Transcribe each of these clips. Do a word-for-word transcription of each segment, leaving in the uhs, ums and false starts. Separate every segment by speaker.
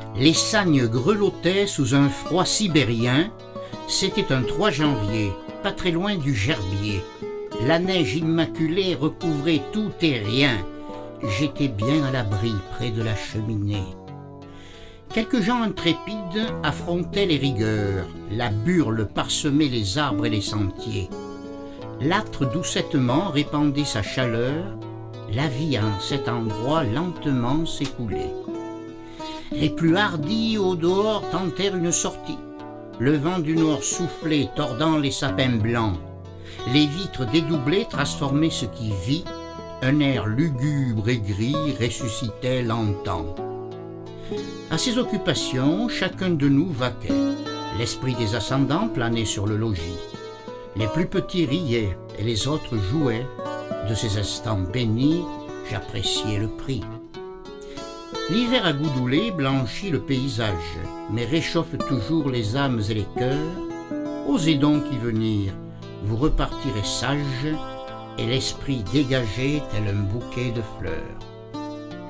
Speaker 1: Les sagnes grelottaient sous un froid sibérien. C'était un trois janvier, pas très loin du gerbier. La neige immaculée recouvrait tout et rien. J'étais bien à l'abri près de la cheminée. Quelques gens intrépides affrontaient les rigueurs. La burle parsemait les arbres et les sentiers. L'âtre doucettement répandait sa chaleur. La vie en cet endroit lentement s'écoulait. Les plus hardis au dehors tentèrent une sortie. Le vent du nord soufflait, tordant les sapins blancs. Les vitres dédoublées transformaient ce qui vit. Un air lugubre et gris ressuscitait lentement. À ces occupations, chacun de nous vaquait. L'esprit des ascendants planait sur le logis. Les plus petits riaient et les autres jouaient. De ces instants bénis, j'appréciais le prix. L'hiver à Goudoulé blanchit le paysage, mais réchauffe toujours les âmes et les cœurs. Osez donc y venir, vous repartirez sage, et l'esprit dégagé tel un bouquet de fleurs.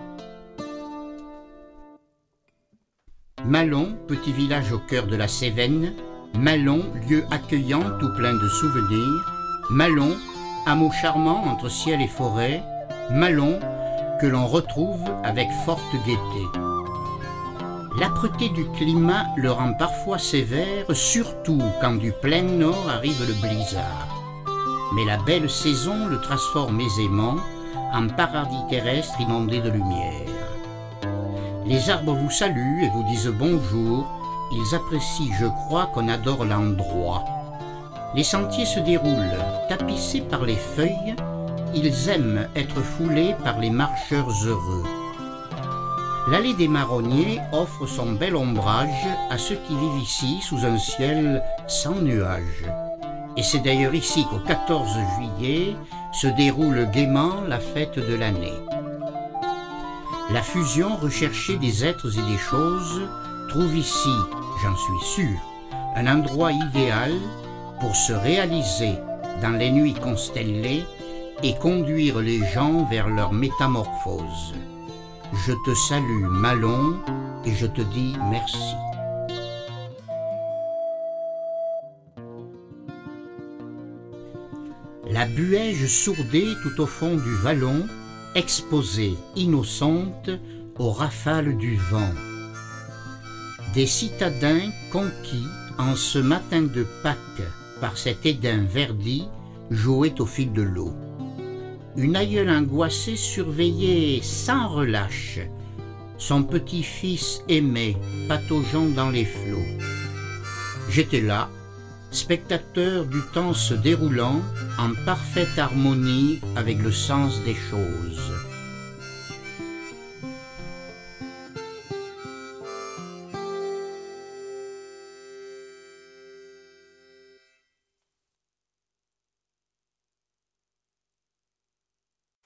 Speaker 1: Malon, petit village au cœur de la Cévennes. Malon, lieu accueillant tout plein de souvenirs. Malon, hameau charmant entre ciel et forêt. Malon, que l'on retrouve avec forte gaieté. L'âpreté du climat le rend parfois sévère, surtout quand du plein nord arrive le blizzard. Mais la belle saison le transforme aisément en paradis terrestre inondé de lumière. Les arbres vous saluent et vous disent bonjour, ils apprécient, je crois, qu'on adore l'endroit. Les sentiers se déroulent, tapissés par les feuilles, ils aiment être foulés par les marcheurs heureux. L'allée des marronniers offre son bel ombrage à ceux qui vivent ici sous un ciel sans nuages. Et c'est d'ailleurs ici qu'au quatorze juillet se déroule gaiement la fête de l'année. La fusion recherchée des êtres et des choses trouve ici, j'en suis sûr, un endroit idéal pour se réaliser dans les nuits constellées et conduire les gens vers leur métamorphose. Je te salue, Malon, et je te dis merci. La buège sourdait tout au fond du vallon, exposée, innocente, aux rafales du vent. Des citadins conquis en ce matin de Pâques par cet édin verdi jouaient au fil de l'eau. Une aïeule angoissée surveillait sans relâche son petit-fils aimé pataugeant dans les flots. J'étais là, spectateur du temps se déroulant en parfaite harmonie avec le sens des choses.